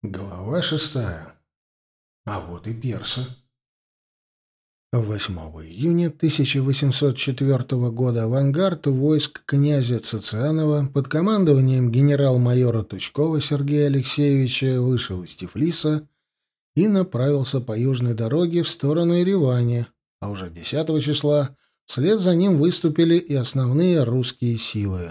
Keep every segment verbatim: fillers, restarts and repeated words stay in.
Глава шестая. А вот и персы. восьмого июня тысяча восемьсот четвёртого года авангард войск князя Цицианова под командованием генерал-майора Тучкова Сергея Алексеевича вышел из Тифлиса и направился по южной дороге в сторону Еревани, а уже десятого числа вслед за ним выступили и основные русские силы.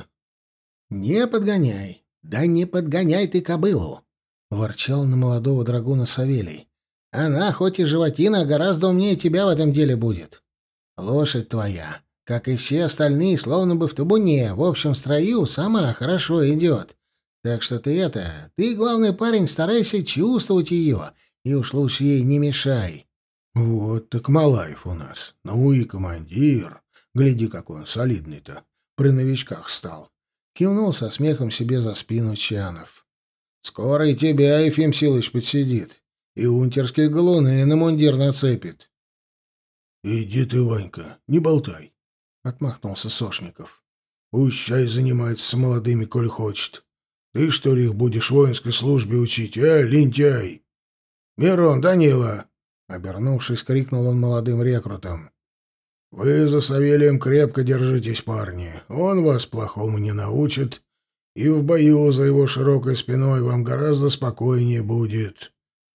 «Не подгоняй! Да не подгоняй ты кобылу!» — ворчал на молодого драгуна Савелий. «Она, хоть и животина, гораздо умнее тебя в этом деле будет. Лошадь твоя, как и все остальные, словно бы в табуне, в общем строю, сама хорошо идет. Так что ты это, ты, главный парень, старайся чувствовать ее, и уж лучше ей не мешай». «Вот так Малаев у нас. Ну и командир. Гляди, какой он солидный-то. При новичках стал». Кивнул со смехом себе за спину Чанов. «Скоро и тебя Ефим Силыч подсидит, и унтерские галуны на мундир нацепит». «Иди ты, Ванька, не болтай», — отмахнулся Сошников. «Пусть чай занимается с молодыми, коль хочет. Ты, что ли, их будешь воинской службе учить, а, лентяй?» «Мирон, Данила!» — обернувшись, крикнул он молодым рекрутам. «Вы за Савелием крепко держитесь, парни. Он вас плохому не научит, и в бою за его широкой спиной вам гораздо спокойнее будет.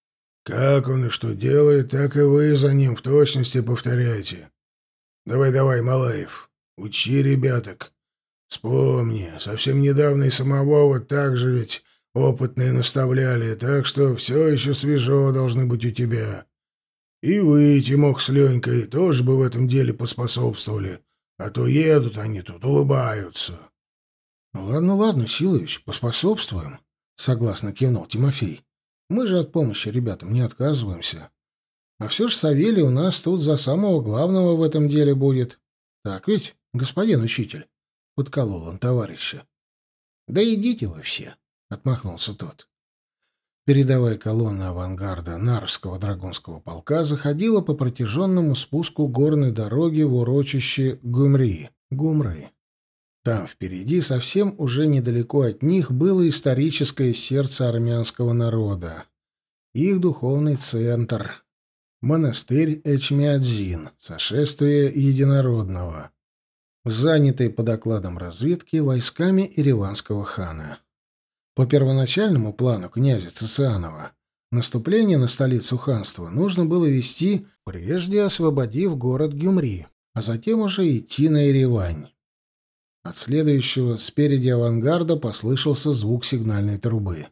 Как он и что делает, так и вы за ним в точности повторяйте. Давай-давай, Малаев, учи ребяток. Вспомни, совсем недавно и самого вот так же ведь опытные наставляли, так что все еще свежо должны быть у тебя. И вы, Тимок с Ленькой, тоже бы в этом деле поспособствовали, а то едут они тут, улыбаются». «Ну ладно, ладно, Силович, поспособствуем», — согласно кивнул Тимофей. «Мы же от помощи ребятам не отказываемся. А все ж Савелий у нас тут за самого главного в этом деле будет. Так ведь, господин учитель?» — подколол он товарища. «Да идите вы все», — отмахнулся тот. Передовая колонна авангарда Нарвского драгунского полка заходила по протяженному спуску горной дороги в урочище Гумри, Гумры. Там впереди, совсем уже недалеко от них, было историческое сердце армянского народа. Их духовный центр — монастырь Эчмиадзин, сошествие единородного, занятый по докладам разведки войсками ереванского хана. По первоначальному плану князя Цицианова наступление на столицу ханства нужно было вести, прежде освободив город Гюмри, а затем уже идти на Еревань. От следующего спереди авангарда послышался звук сигнальной трубы.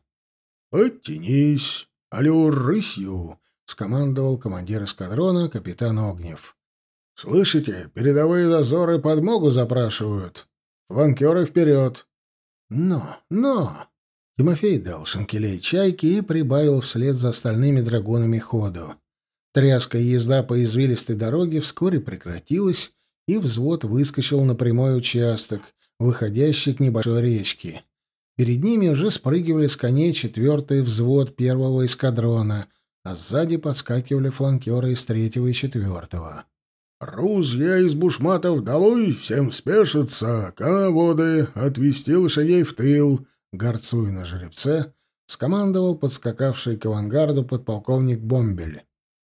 «Подтянись, алло, рысью!» — скомандовал командир эскадрона капитан Огнев. «Слышите, передовые дозоры подмогу запрашивают. Фланкеры вперед!» «Но, но!» Тимофей дал шинкелей чайки и прибавил вслед за остальными драгунами ходу. Тряская езда по извилистой дороге вскоре прекратилась, и взвод выскочил на прямой участок, выходящий к небольшой речке. Перед ними уже спрыгивали с коней четвертый взвод первого эскадрона, а сзади подскакивали фланкеры из третьего и четвертого. «Ружья из бушматов долой, всем спешиться, коноводы, отвести лошадей в тыл», — горцуя на жеребце, скомандовал подскакавший к авангарду подполковник Бомбель.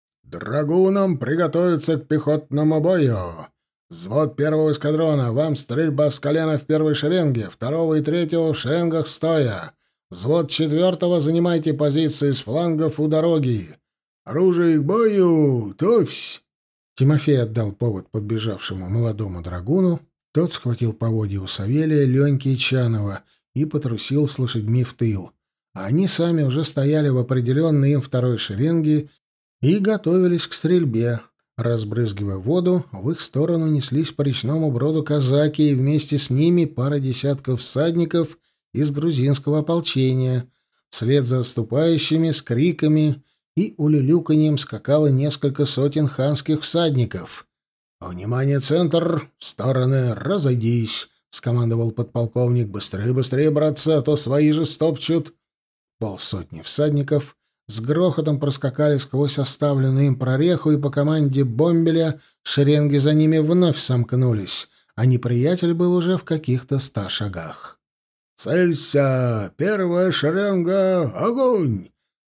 «Драгунам приготовиться к пехотному бою. Взвод первого эскадрона, вам стрельба с колена в первой шеренге, второго и третьего в шеренгах стоя. Взвод четвертого, занимайте позиции с флангов у дороги. Оружие к бою, товсь!» Тимофей отдал повод подбежавшему молодому драгуну, тот схватил поводья у Савелия, Леньки и Чанова и потрусил с лошадьми в тыл, а они сами уже стояли в определенной им второй шеренге и готовились к стрельбе. Разбрызгивая воду, в их сторону неслись по речному броду казаки, и вместе с ними пара десятков всадников из грузинского ополчения. Вслед за отступающими с криками и улюлюканьем скакало несколько сотен ханских всадников. «Внимание, центр! В стороны! Разойдись!» — скомандовал подполковник. «Быстрее, быстрее, братцы, а то свои же стопчут!» Полсотни всадников с грохотом проскакали сквозь оставленную им прореху, и по команде Бомбеля шеренги за ними вновь сомкнулись, а неприятель был уже в каких-то ста шагах. «Целься! Первая шеренга! Огонь!»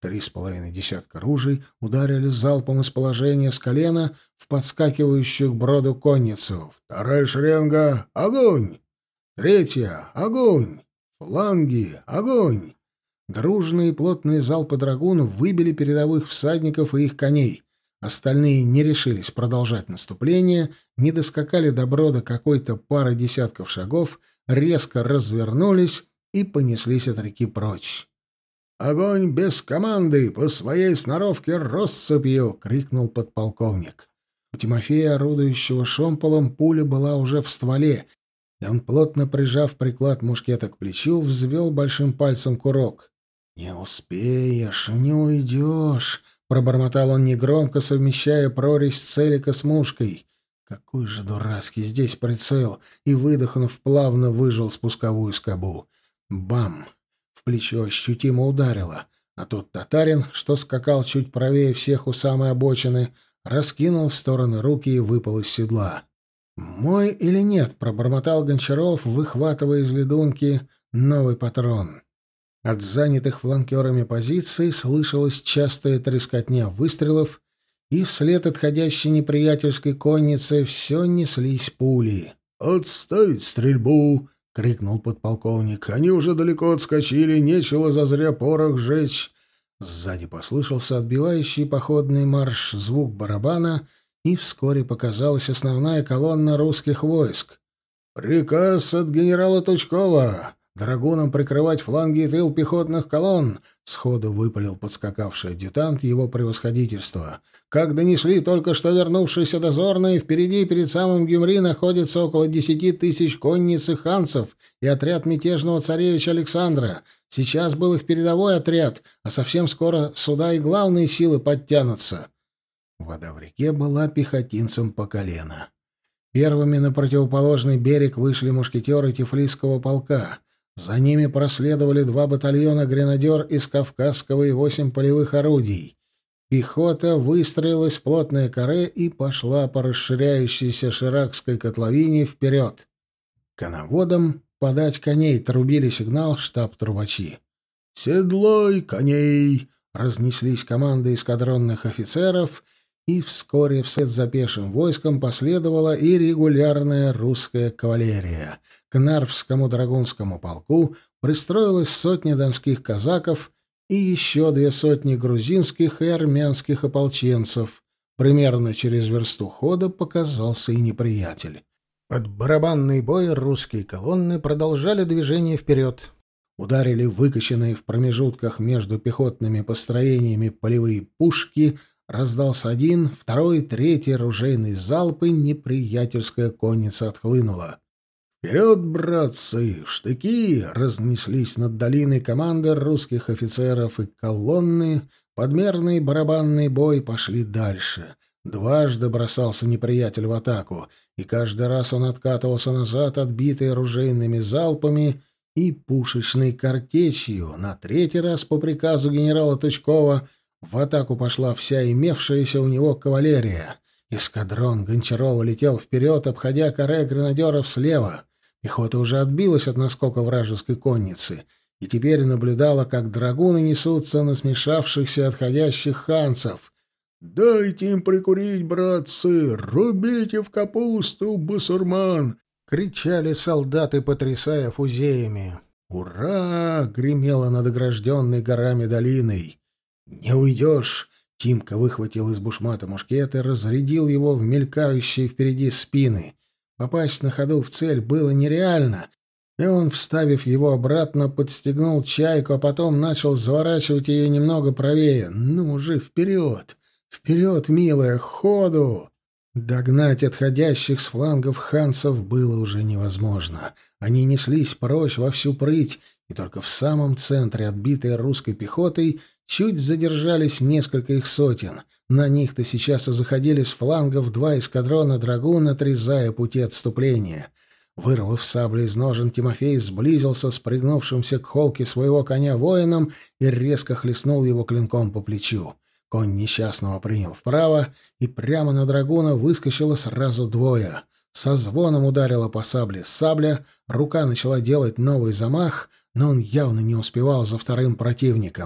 Три с половиной десятка ружей ударили залпом из положения с колена в подскакивающую к броду конницу. «Вторая шеренга! Огонь! Третья! Огонь! Фланги! Огонь!» Дружные плотные залпы драгун выбили передовых всадников и их коней. Остальные не решились продолжать наступление, не доскакали до брода какой-то пары десятков шагов, резко развернулись и понеслись от реки прочь. «Огонь без команды! По своей сноровке россыпью!» — крикнул подполковник. У Тимофея, орудующего шомполом, пуля была уже в стволе, и он, плотно прижав приклад мушкета к плечу, взвел большим пальцем курок. «Не успеешь, не уйдешь!» — пробормотал он негромко, совмещая прорезь целика с мушкой. «Какой же дурацкий здесь прицел!» И, выдохнув, плавно выжил спусковую скобу. Бам! В плечо ощутимо ударило, а тут татарин, что скакал чуть правее всех у самой обочины, раскинул в стороны руки и выпал из седла. «Мой или нет?» — пробормотал Гончаров, выхватывая из ледунки новый патрон. От занятых фланкерами позиций слышалась частая трескотня выстрелов, и вслед отходящей неприятельской конницы все неслись пули. «Отставить стрельбу!» — крикнул подполковник. «Они уже далеко отскочили, нечего зазря порох жечь!» Сзади послышался отбивающий походный марш звук барабана, и вскоре показалась основная колонна русских войск. «Приказ от генерала Тучкова! Драгунам прикрывать фланги и тыл пехотных колонн!» — сходу выпалил подскакавший адъютант его превосходительства. «Как донесли только что вернувшиеся дозорные, впереди перед самым Гюмри находится около десяти тысяч конниц и ханцев и отряд мятежного царевича Александра. Сейчас был их передовой отряд, а совсем скоро сюда и главные силы подтянутся». Вода в реке была пехотинцам по колено. Первыми на противоположный берег вышли мушкетеры Тифлисского полка. За ними проследовали два батальона гренадер из Кавказского и восемь полевых орудий. Пехота выстроилась в плотное каре и пошла по расширяющейся Ширакской котловине вперед. Коноводам подать коней трубили сигнал штаб-трубачи. «Седлой коней!» — разнеслись команды эскадронных офицеров, и вскоре вслед за пешим войском последовала и регулярная русская кавалерия. К Нарвскому драгунскому полку пристроилась сотня донских казаков и еще две сотни грузинских и армянских ополченцев. Примерно через версту хода показался и неприятель. Под барабанный бой русские колонны продолжали движение вперед. Ударили выкачанные в промежутках между пехотными построениями полевые пушки, раздался один, второй, третий ружейный залп, и неприятельская конница отхлынула. «Вперед, братцы! В штыки!» — разнеслись над долиной команды русских офицеров, и колонны, подмерный барабанный бой, пошли дальше. Дважды бросался неприятель в атаку, и каждый раз он откатывался назад, отбитый ружейными залпами и пушечной картечью. На третий раз по приказу генерала Тучкова в атаку пошла вся имевшаяся у него кавалерия. Эскадрон Гончарова летел вперед, обходя каре гренадеров слева. Пехота уже отбилась от наскока вражеской конницы и теперь наблюдала, как драгуны несутся на смешавшихся отходящих ханцев. «Дайте им прикурить, братцы! Рубите в капусту, басурман!» — кричали солдаты, потрясая фузеями. «Ура!» — гремело над огражденной горами долиной. «Не уйдешь!» — Тимка выхватил из бушмата мушкет и разрядил его в мелькающие впереди спины. Попасть на ходу в цель было нереально, и он, вставив его обратно, подстегнул чайку, а потом начал заворачивать ее немного правее. «Ну же, вперед! Вперед, милая, ходу!» Догнать отходящих с флангов ханцев было уже невозможно. Они неслись прочь во всю прыть, и только в самом центре, отбитой русской пехотой, чуть задержались несколько их сотен. На них-то сейчас и заходили с флангов два эскадрона драгун, отрезая пути отступления. Вырвав саблю из ножен, Тимофей сблизился с пригнувшимся к холке своего коня воином и резко хлестнул его клинком по плечу. Конь несчастного принял вправо, и прямо на драгуна выскочило сразу двое. Со звоном ударила по сабле сабля, рука начала делать новый замах, но он явно не успевал за вторым противником.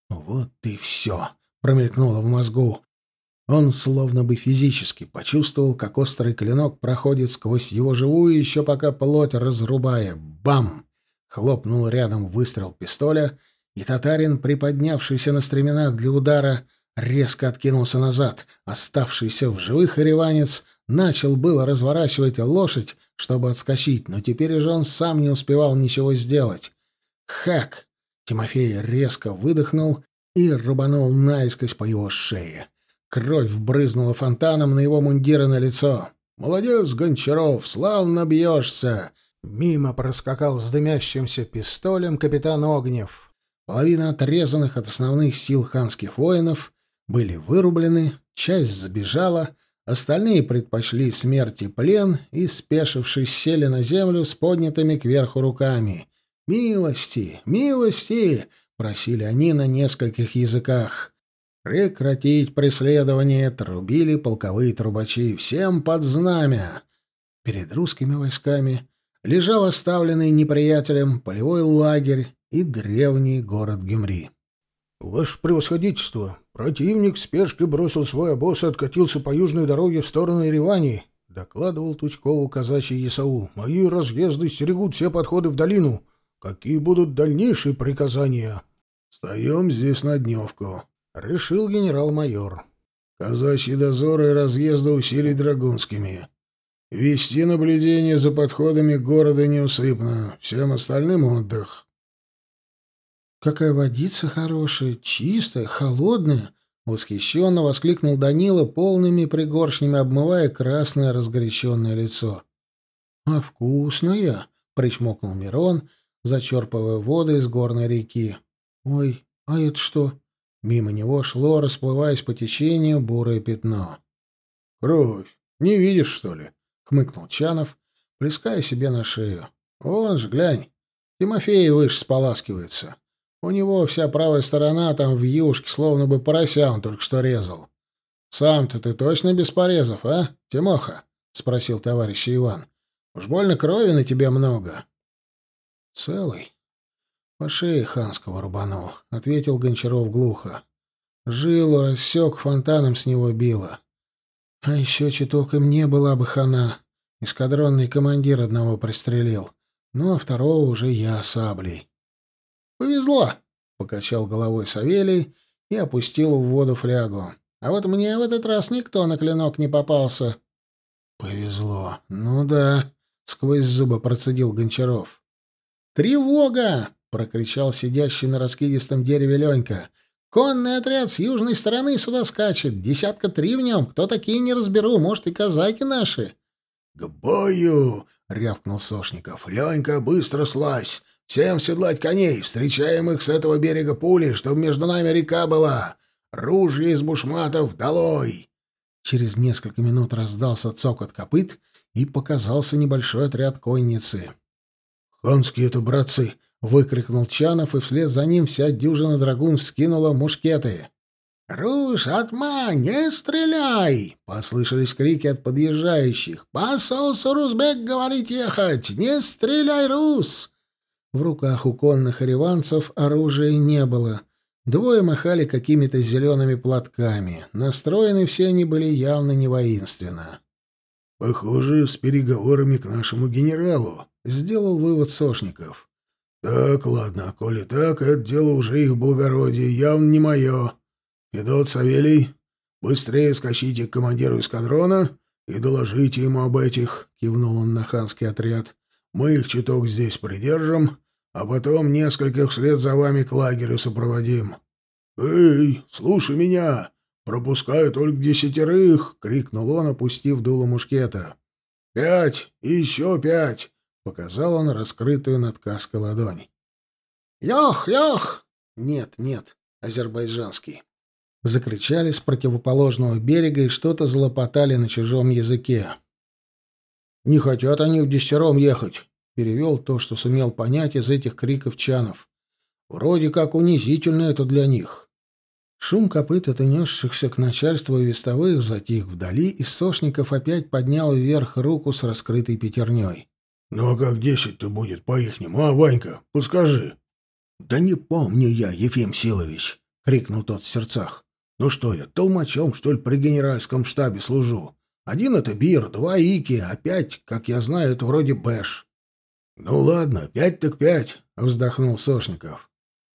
Вот и все, промелькнуло в мозгу. Он словно бы физически почувствовал, как острый клинок проходит сквозь его живую, еще пока плоть разрубая. Бам! Хлопнул рядом выстрел пистоля, и татарин, приподнявшийся на стременах для удара, резко откинулся назад. Оставшийся в живых ириванец начал было разворачивать лошадь, чтобы отскочить, но теперь уже он сам не успевал ничего сделать. Хак! Тимофей резко выдохнул и рубанул наискось по его шее. Кровь брызнула фонтаном на его мундир и на лицо. «Молодец, Гончаров, славно бьешься!» Мимо проскакал с дымящимся пистолем капитан Огнев. Половина отрезанных от основных сил ханских воинов были вырублены, часть сбежала, остальные предпочли смерть и плен и, спешившись, сели на землю с поднятыми кверху руками. «Милости! Милости!» — просили они на нескольких языках. «Прекратить преследование!» — трубили полковые трубачи. «Всем под знамя!» Перед русскими войсками лежал оставленный неприятелем полевой лагерь и древний город Гюмри. «Ваше превосходительство, противник в спешке бросил свой обоз и откатился по южной дороге в сторону Еревани», — докладывал Тучкову казачий Есаул. «Мои разъезды стерегут все подходы в долину. Какие будут дальнейшие приказания?» «Встаем здесь на дневку», — решил генерал-майор. «Казачьи дозоры и разъезды усилить драгунскими. Вести наблюдение за подходами города неусыпно. Всем остальным отдых». «Какая водица хорошая, чистая, холодная!» — восхищенно воскликнул Данила, полными пригоршнями обмывая красное разгоряченное лицо. «А вкусная!» — причмокнул Мирон, зачерпывая воду из горной реки. «Ой, а это что?» Мимо него шло, расплываясь по течению, бурое пятно. «Кровь. Не видишь, что ли?» — хмыкнул Чанов, плеская себе на шею. «Вон же, глянь, Тимофей выше споласкивается. У него вся правая сторона там в юшке, словно бы порося он только что резал. Сам-то ты точно без порезов, а, Тимоха?» — спросил товарищ Иван. «Уж больно крови на тебе много». «Целый. По шее ханского рубанул», — ответил Гончаров глухо. «Жилу рассек, фонтаном с него било. А еще чуток и мне была бы хана. Эскадронный командир одного пристрелил, ну а второго уже я саблей». «Повезло», — покачал головой Савелий и опустил в воду флягу. «А вот мне в этот раз никто на клинок не попался». «Повезло. Ну да», — сквозь зубы процедил Гончаров. «Тревога!» — прокричал сидящий на раскидистом дереве Ленька. «Конный отряд с южной стороны сюда скачет. Десятка три в нем. Кто такие, не разберу. Может, и казаки наши». «К бою!» — рявкнул Сошников. «Ленька, быстро слазь! Всем седлать коней! Встречаем их с этого берега пули, чтобы между нами река была! Ружья из бушматов долой!» Через несколько минут раздался цокот копыт, и показался небольшой отряд конницы. «Ханские это братцы!» — выкрикнул Чанов, и вслед за ним вся дюжина драгун вскинула мушкеты. «Руш, отма, не стреляй!» — послышались крики от подъезжающих. «Посол Сурузбек говорит ехать! Не стреляй, Рус!» В руках у конных ириванцев оружия не было. Двое махали какими-то зелеными платками. Настроены все они были явно не воинственно. «Похоже, с переговорами к нашему генералу», — сделал вывод Сошников. «Так, ладно, коли так, это дело уже их благородия, явно не мое. Федот, Савелий, быстрее скачите к командиру эскадрона и доложите ему об этих», — кивнул он на ханский отряд. «Мы их чуток здесь придержим, а потом нескольких вслед за вами к лагерю сопроводим». «Эй, слушай меня! Пропускаю только десятерых!» — крикнул он, опустив дуло мушкета. «Пять! И еще пять!» — показал он раскрытую над каской ладонь. «Йох! Йох!» «Нет, нет, азербайджанский!» Закричали с противоположного берега и что-то залопотали на чужом языке. «Не хотят они в десятером ехать», — перевел то, что сумел понять из этих криков Чанов. «Вроде как унизительно это для них». Шум копыт, отнесшихся к начальству вестовых, затих вдали, и Сошников опять поднял вверх руку с раскрытой пятерней. «Ну а как десять-то будет по-ихнему, а, Ванька? Подскажи». «Да не помню я, Ефим Силович», — крикнул тот в сердцах. «Ну что я, толмачом, что ли, при генеральском штабе служу? Один — это Бир, два — Ики, а пять, как я знаю, это вроде Бэш». «Ну ладно, пять так пять», — вздохнул Сошников.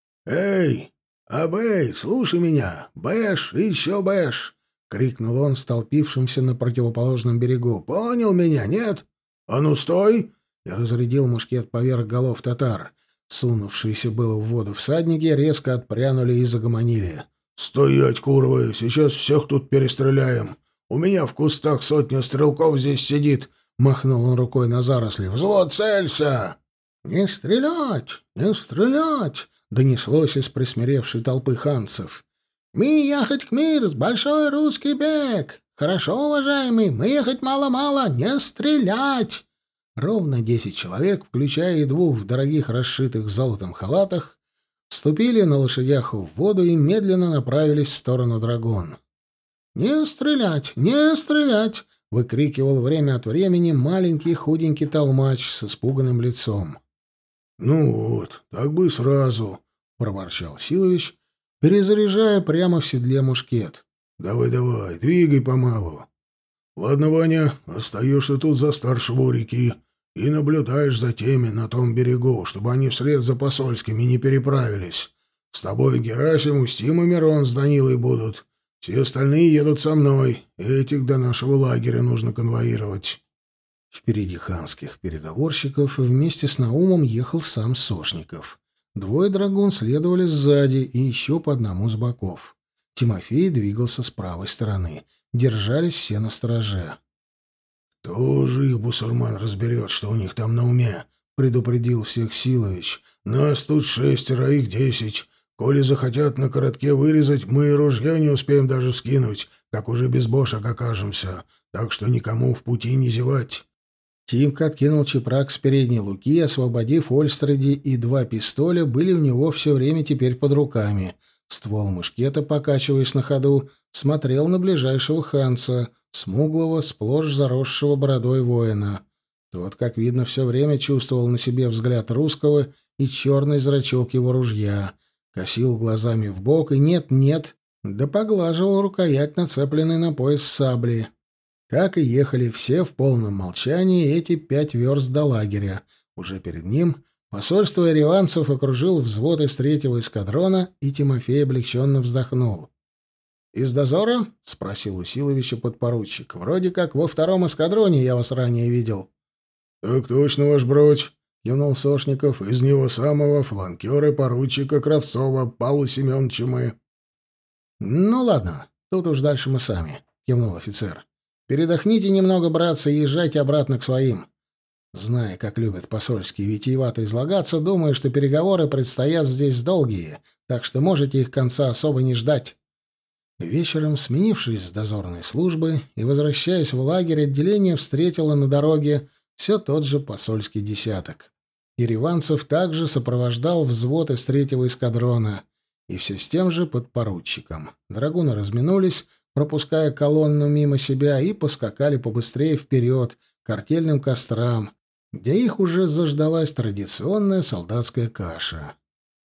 «Эй, Абэй, слушай меня! Бэш и еще Бэш!» — крикнул он столпившимся на противоположном берегу. «Понял меня, нет? А ну стой!» — и разрядил мушкет поверх голов татар. Сунувшиеся было в воду всадники резко отпрянули и загомонили. «Стоять, курвы! Сейчас всех тут перестреляем! У меня в кустах сотня стрелков здесь сидит!» — махнул он рукой на заросли. «Взвод, целься!» «Не стрелять! Не стрелять!» — донеслось из присмиревшей толпы ханцев. «Мы ехать к миру, большой русский бег! Хорошо, уважаемый, мы ехать мало-мало, не стрелять!» Ровно десять человек, включая и двух в дорогих расшитых золотом халатах, вступили на лошадях в воду и медленно направились в сторону Драгун. «Не стрелять! Не стрелять!» — выкрикивал время от времени маленький худенький толмач с испуганным лицом. «Ну вот, так бы сразу!» — проворчал Силович, перезаряжая прямо в седле мушкет. «Давай-давай, двигай помалу. Ладно, Ваня, остаешься тут за старшего у реки и наблюдаешь за теми на том берегу, чтобы они вслед за посольскими не переправились. С тобой Герасим, Устим и Мирон с Данилой будут. Все остальные едут со мной. Этих до нашего лагеря нужно конвоировать». Впереди ханских переговорщиков вместе с Наумом ехал сам Сошников. Двое драгун следовали сзади и еще по одному с боков. Тимофей двигался с правой стороны. Держались все на стороже. «Кто же их, бусурман, разберет, что у них там на уме?» — предупредил всех Силович. «Нас тут шестеро, а их десять. Коли захотят на коротке вырезать, мы и ружья не успеем даже вскинуть, как уже без бошек окажемся. Так что никому в пути не зевать». Тимка откинул чепрак с передней луки, освободив Ольстради, и два пистоля были у него все время теперь под руками. Ствол мушкета, покачиваясь на ходу, смотрел на ближайшего ханца, смуглого, сплошь заросшего бородой воина. Тот, как видно, все время чувствовал на себе взгляд русского и черный зрачок его ружья, косил глазами в бок и нет-нет, да поглаживал рукоять, нацепленной на пояс сабли. Так и ехали все в полном молчании эти пять верст до лагеря. Уже перед ним посольство ереванцев окружил взвод из третьего эскадрона, и Тимофей облегченно вздохнул. «Из дозора?» — спросил у Силовича подпоручик. «Вроде как во втором эскадроне я вас ранее видел». «Так точно, ваш бродь», — кивнул Сошников. «Из него самого фланкера поручика Кравцова Павла Семеновича мы». «Ну ладно, тут уж дальше мы сами», — кивнул офицер. «Передохните немного, братцы, и езжайте обратно к своим». Зная, как любят посольские витиевато излагаться, думаю, что переговоры предстоят здесь долгие, так что можете их конца особо не ждать. Вечером, сменившись с дозорной службы и возвращаясь в лагерь, отделение встретило на дороге все тот же посольский десяток. Ереванцев также сопровождал взвод из третьего эскадрона, и все с тем же подпоручиком. Драгуны разминулись, пропуская колонну мимо себя, и поскакали побыстрее вперед, к артельным кострам, где их уже заждалась традиционная солдатская каша.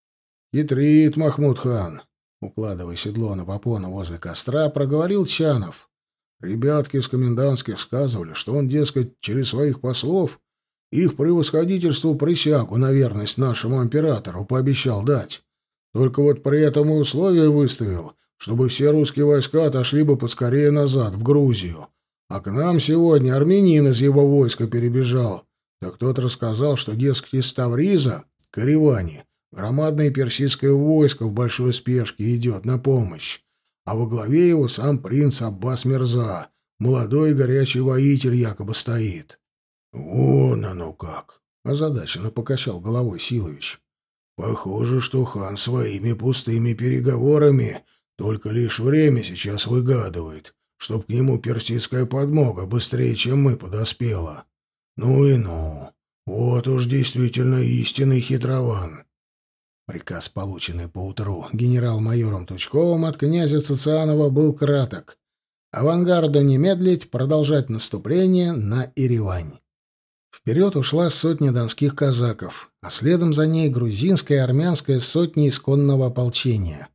«Хитрит Махмуд хан», — укладывая седло на попону возле костра, проговорил Чанов. «Ребятки из комендантских сказывали, что он, дескать, через своих послов их превосходительству присягу на верность нашему императору пообещал дать. Только вот при этом и условия выставил, чтобы все русские войска отошли бы поскорее назад, в Грузию. А к нам сегодня армянин из его войска перебежал. Так тот рассказал, что, дескать, из Тавриза к Ереване громадное персидское войско в большой спешке идет на помощь, а во главе его сам принц Аббас Мирза, молодой и горячий воитель, якобы стоит». «Вон оно как!» — озадаченно покачал головой Силович. «Похоже, что хан своими пустыми переговорами только лишь время сейчас выгадывает, чтоб к нему персидская подмога быстрее, чем мы, подоспела. Ну и ну, вот уж действительно истинный хитрован». Приказ, полученный поутру генерал-майором Тучковым от князя Цицианова, был краток. Авангарду не медлить, продолжать наступление на Еревань. Вперед ушла сотня донских казаков, а следом за ней грузинская и армянская сотни исконного ополчения.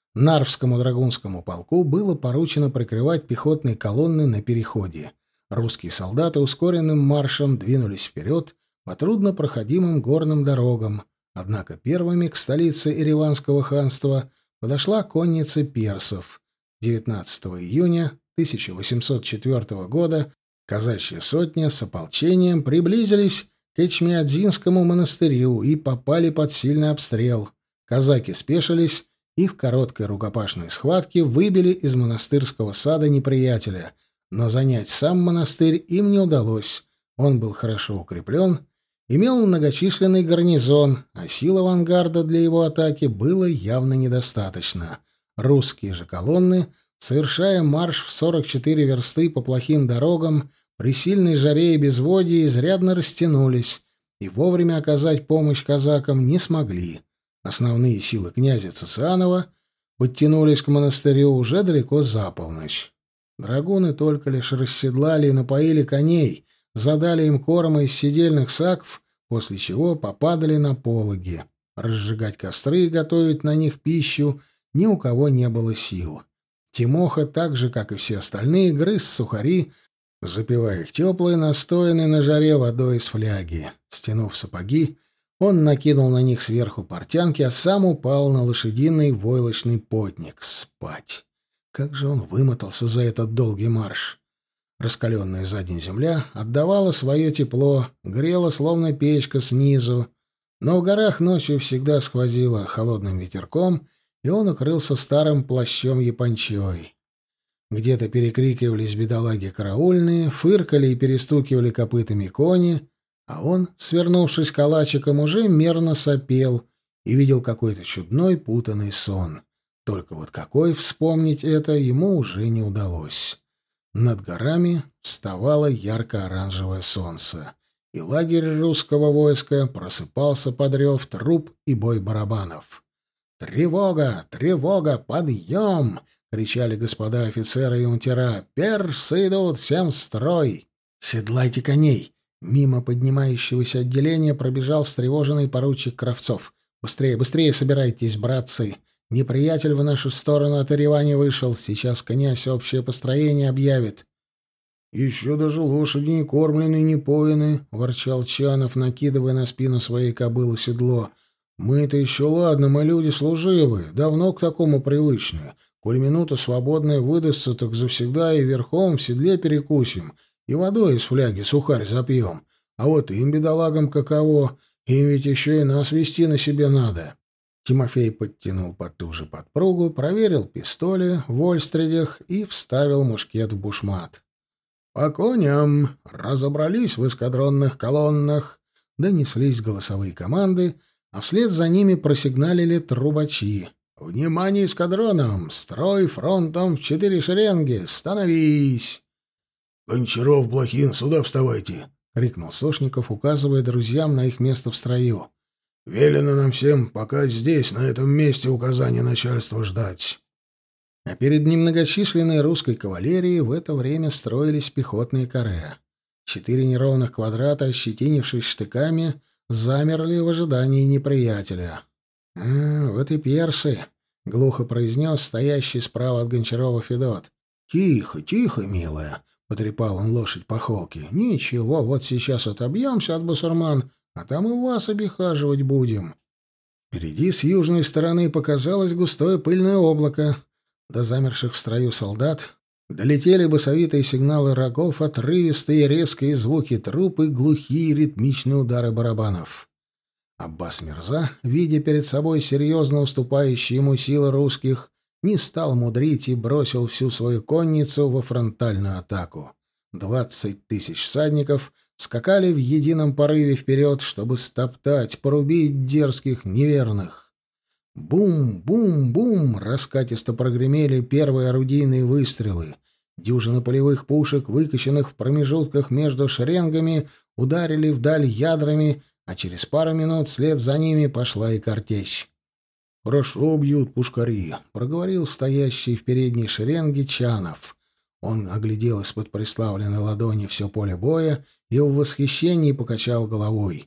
Нарвскому драгунскому полку было поручено прикрывать пехотные колонны на переходе. Русские солдаты ускоренным маршем двинулись вперед по труднопроходимым горным дорогам, однако первыми к столице Ереванского ханства подошла конница персов. девятнадцатого июня тысяча восемьсот четвёртого года казачья сотня с ополчением приблизились к Эчмиадзинскому монастырю и попали под сильный обстрел. Казаки спешились и в короткой рукопашной схватке выбили из монастырского сада неприятеля, но занять сам монастырь им не удалось. Он был хорошо укреплен, имел многочисленный гарнизон, а сил авангарда для его атаки было явно недостаточно. Русские же колонны, совершая марш в сорок четыре версты по плохим дорогам, при сильной жаре и безводье изрядно растянулись и вовремя оказать помощь казакам не смогли. Основные силы князя Цицианова подтянулись к монастырю уже далеко за полночь. Драгуны только лишь расседлали и напоили коней, задали им корма из седельных сакв, после чего попадали на пологи. Разжигать костры и готовить на них пищу ни у кого не было сил. Тимоха, так же, как и все остальные, грыз сухари, запивая их теплой, настоянной на жаре водой из фляги. Стянув сапоги, он накинул на них сверху портянки, а сам упал на лошадиный войлочный потник. Спать. Как же он вымотался за этот долгий марш. Раскаленная задняя земля отдавала свое тепло, грела, словно печка снизу, но в горах ночью всегда сквозило холодным ветерком, и он укрылся старым плащом-япончой. Где-то перекрикивались бедолаги караульные, фыркали и перестукивали копытами кони, а он, свернувшись калачиком, уже мерно сопел и видел какой-то чудной путанный сон. Только вот какой вспомнить это ему уже не удалось. Над горами вставало ярко-оранжевое солнце, и лагерь русского войска просыпался под рев труб и бой барабанов. «Тревога! Тревога! Подъем!» — кричали господа офицеры и унтера. «Персы идут! Всем в строй! Седлайте коней!» Мимо поднимающегося отделения пробежал встревоженный поручик Кравцов. «Быстрее, быстрее собирайтесь, братцы! Неприятель в нашу сторону от Еревани вышел. Сейчас князь общее построение объявит». «Еще даже лошади не кормлены, не поены», — ворчал Чанов, накидывая на спину своей кобылы седло. «Мы-то еще ладно, мы люди служивые, давно к такому привычны. Коль минута свободная выдастся, так завсегда и верхом в седле перекусим, и водой из фляги сухарь запьем. А вот им, бедолагам, каково, им ведь еще и нас вести на себе надо». Тимофей подтянул потуже подпругу, проверил пистоли в ольстредях и вставил мушкет в бушмат. «По коням! Разобрались в эскадронных колоннах!» Донеслись голосовые команды, а вслед за ними просигналили трубачи. «Внимание эскадронам! Строй фронтом в четыре шеренги! Становись!» «Гончаров, Блохин, сюда вставайте!» — крикнул Сошников, указывая друзьям на их место в строю. «Велено нам всем пока здесь, на этом месте, указания начальства ждать». А перед немногочисленной русской кавалерией в это время строились пехотные каре. Четыре неровных квадрата, ощетинившись штыками, замерли в ожидании неприятеля. «А, вот и персы», — глухо произнес стоящий справа от Гончарова Федот. «Тихо, тихо, милая», — потрепал он лошадь по холке. «Ничего, вот сейчас отобьемся от басурман, а там и вас обихаживать будем». Впереди с южной стороны показалось густое пыльное облако. До замерших в строю солдат долетели басовитые сигналы рогов, отрывистые резкие звуки труп и глухие ритмичные удары барабанов. Аббас Мирза, видя перед собой серьезно уступающие ему силы русских, не стал мудрить и бросил всю свою конницу во фронтальную атаку. Двадцать тысяч всадников скакали в едином порыве вперед, чтобы стоптать, порубить дерзких неверных. Бум-бум-бум! Раскатисто прогремели первые орудийные выстрелы. Дюжины полевых пушек, выкачанных в промежутках между шеренгами, ударили вдаль ядрами, а через пару минут вслед за ними пошла и картечь. «Хорошо бьют пушкари», — проговорил стоящий в передней шеренге Чанов. Он оглядел из-под приставленной ладони все поле боя и в восхищении покачал головой.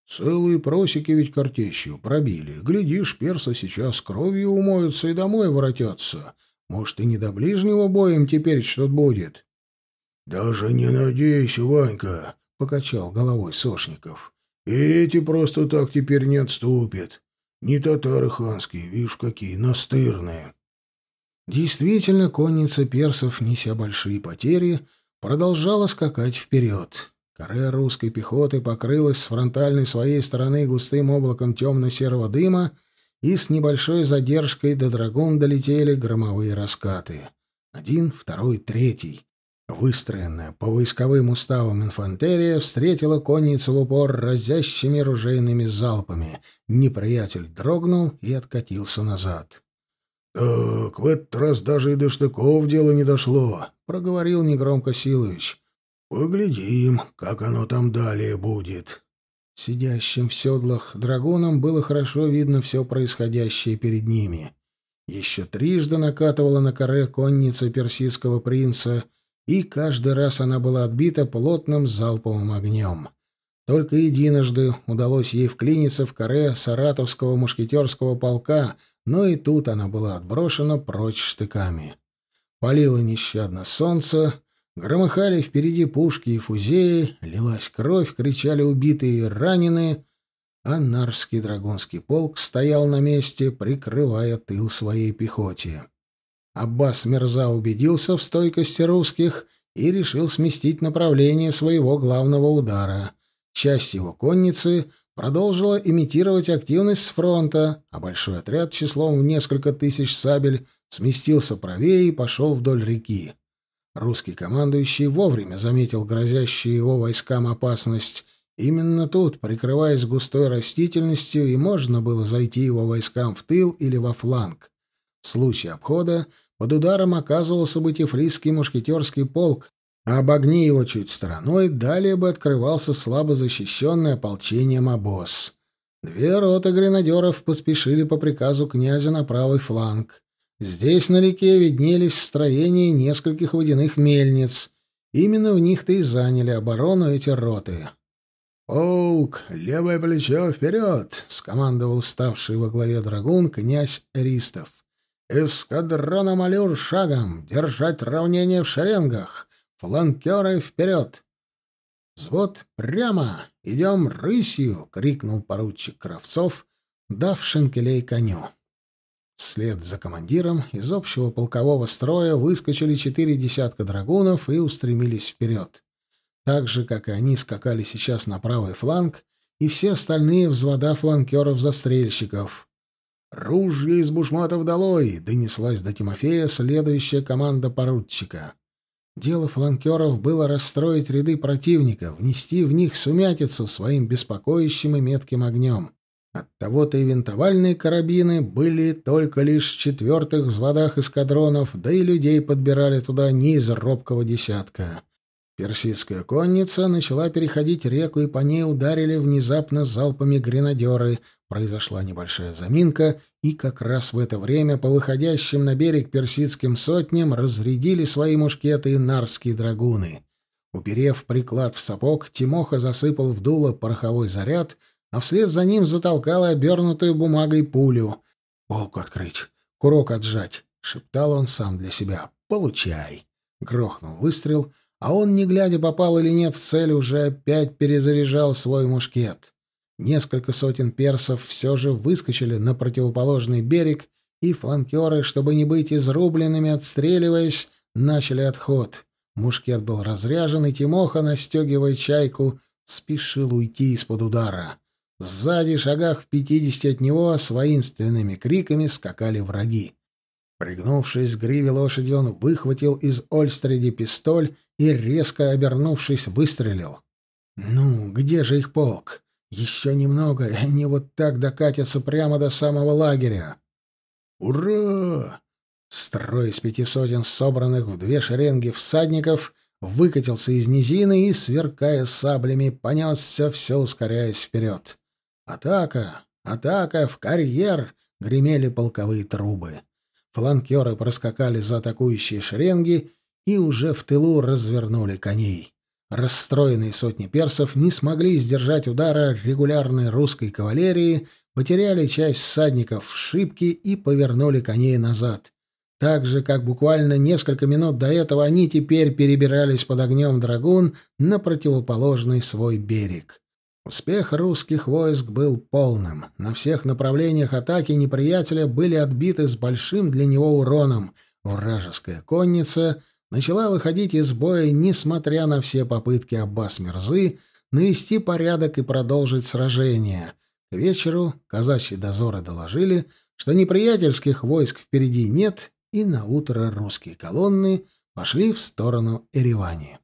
Целые просеки ведь картечью пробили. Глядишь, персы сейчас кровью умоются и домой воротятся. Может, и не до ближнего боя им теперь что-то будет. — Даже не надейся, Ванька, — покачал головой Сошников. — Эти просто так теперь не отступят. Не татары ханские, видишь, какие настырные. Действительно, конница персов, неся большие потери, продолжала скакать вперед. Каре русской пехоты покрылась с фронтальной своей стороны густым облаком темно-серого дыма, и с небольшой задержкой до драгун долетели громовые раскаты. Один, второй, третий. Выстроенная по войсковым уставам инфантерия встретила конницу в упор разящими ружейными залпами. Неприятель дрогнул и откатился назад. — Так, в этот раз даже и до штыков дело не дошло, — проговорил негромко Силович. — Поглядим, как оно там далее будет. Сидящим в седлах драгунам было хорошо видно все происходящее перед ними. Еще трижды накатывала на каре конница персидского принца, и каждый раз она была отбита плотным залповым огнем. Только единожды удалось ей вклиниться в каре саратовского мушкетерского полка, но и тут она была отброшена прочь штыками. Палило нещадно солнце, громыхали впереди пушки и фузеи, лилась кровь, кричали убитые и раненые, а Нарвский драгунский полк стоял на месте, прикрывая тыл своей пехоте. Аббас Мирза убедился в стойкости русских и решил сместить направление своего главного удара. Часть его конницы продолжила имитировать активность с фронта, а большой отряд числом в несколько тысяч сабель сместился правее и пошел вдоль реки. Русский командующий вовремя заметил грозящую его войскам опасность. Именно тут, прикрываясь густой растительностью, и можно было зайти его войскам в тыл или во фланг. В случае обхода под ударом оказывался бы тифлисский мушкетерский полк, а обогни его чуть стороной, далее бы открывался слабо защищенный ополчением обоз. Две роты гренадеров поспешили по приказу князя на правый фланг. Здесь на реке виднелись строения нескольких водяных мельниц. Именно в них-то и заняли оборону эти роты. «Полк, левое плечо вперед!» — скомандовал вставший во главе драгун князь Эристов. «Эскадроном аллюр шагом! Держать равнение в шеренгах! Фланкеры вперед!» «Взвод прямо! Идем рысью!» — крикнул поручик Кравцов, дав шинкелей коню. Вслед за командиром из общего полкового строя выскочили четыре десятка драгунов и устремились вперед. Так же, как и они, скакали сейчас на правый фланг и все остальные взвода фланкеров-застрельщиков. «Ружья из бушматов долой!» — донеслась до Тимофея следующая команда поручика. Дело фланкеров было расстроить ряды противника, внести в них сумятицу своим беспокоящим и метким огнем. Оттого-то и винтовальные карабины были только лишь в четвертых взводах эскадронов, да и людей подбирали туда не из робкого десятка. Персидская конница начала переходить реку, и по ней ударили внезапно залпами гренадеры. Произошла небольшая заминка, и как раз в это время по выходящим на берег персидским сотням разрядили свои мушкеты и нарвские драгуны. Уперев приклад в сапог, Тимоха засыпал в дуло пороховой заряд, а вслед за ним затолкал обернутую бумагой пулю. «Полку открыть, курок отжать», — шептал он сам для себя. «Получай». Грохнул выстрел, а он, не глядя, попал или нет в цель, уже опять перезаряжал свой мушкет. Несколько сотен персов все же выскочили на противоположный берег, и фланкеры, чтобы не быть изрубленными, отстреливаясь, начали отход. Мушкет был разряжен, и Тимоха, настегивая чайку, спешил уйти из-под удара. Сзади, шагах в пятидесяти от него, с воинственными криками скакали враги. Пригнувшись к гриве лошади, он выхватил из ольстреди пистоль и, резко обернувшись, выстрелил. «Ну, где же их полк? Еще немного, и они вот так докатятся прямо до самого лагеря». «Ура!» Строй из пяти сотен собранных в две шеренги всадников выкатился из низины и, сверкая саблями, понесся, все ускоряясь вперед. «Атака! Атака! В карьер!» — гремели полковые трубы. Фланкеры проскакали за атакующие шеренги и уже в тылу развернули коней. Расстроенные сотни персов не смогли сдержать удара регулярной русской кавалерии, потеряли часть всадников в шибке и повернули коней назад. Так же, как буквально несколько минут до этого, они теперь перебирались под огнем драгун на противоположный свой берег. Успех русских войск был полным. На всех направлениях атаки неприятеля были отбиты с большим для него уроном. Вражеская конница начала выходить из боя, несмотря на все попытки Аббас-Мирзы навести порядок и продолжить сражение. К вечеру казачьи дозоры доложили, что неприятельских войск впереди нет, и наутро русские колонны пошли в сторону Эревани.